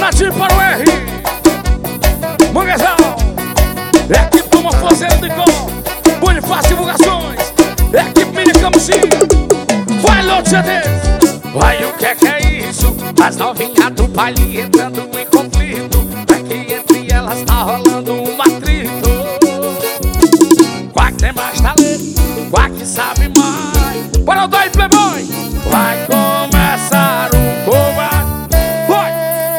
Partir para o R Manguezal. Equipe Toma Forceiro de Gol, Bonifácio Divulgações, equipe Mini Camusim. Vai, Lote CD. Vai, o que é isso? As novinhas do baile entrando em conflito. É que entre elas tá rolando um atrito. Qual que tem mais talento? Qual que sabe mais? Bora o Dói Playboy. Vai começar o combate. Vai.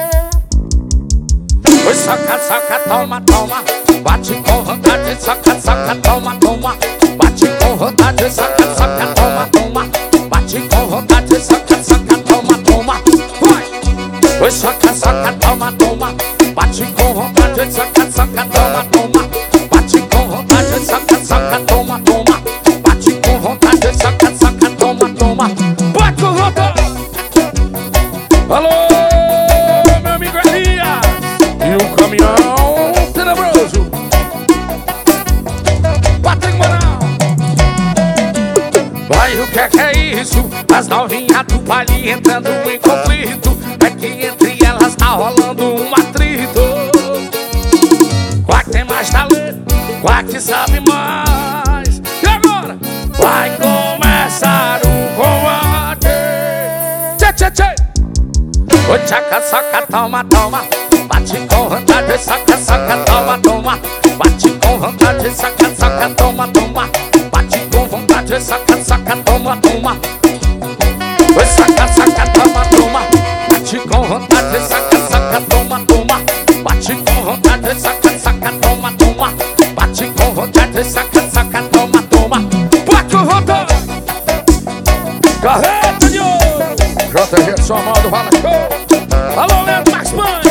Oi, soca, soca, toma, toma. Bate com vontade, soca, soca, toma, toma. Bate com vontade, soca, soca, toma, toma. Bate com vontade, soca, soca, toma, toma. Vai! Oi, soca, soca, toma, toma. Bate com vontade, soca, soca, toma, toma. Bate com vontade, soca, soca, toma, toma. Bate com vontade, soca, soca, toma, toma. Bate com vontade. Alô, meu amigo Elias e o caminhão tenebroso. Bate com moral. Vai, o que é isso? As novinhas do baile entrando em conflito. É que entre elas tá rolando um atrito. Qual que tem mais talento? Qual que sabe mais? E agora? Vai começar o combate. Tchê, tchê, tchê. Oi, tchaca, soca, toma, toma. Bate com vontade, soca, soca, toma, toma. Bate com vontade, soca, soca, toma, toma. Bate com vontade, soca, soca, toma, toma. Oi, soca, soca, toma, toma. Bate com vontade, soca, soca, toma, toma. Bate com vontade, soca, soca, toma, toma. Bate com vontade, soca, soca, toma, toma. Bate com vontade. Carreta de ouro. JG Somal do Vala Show. Alô, Leandro Max Mãe.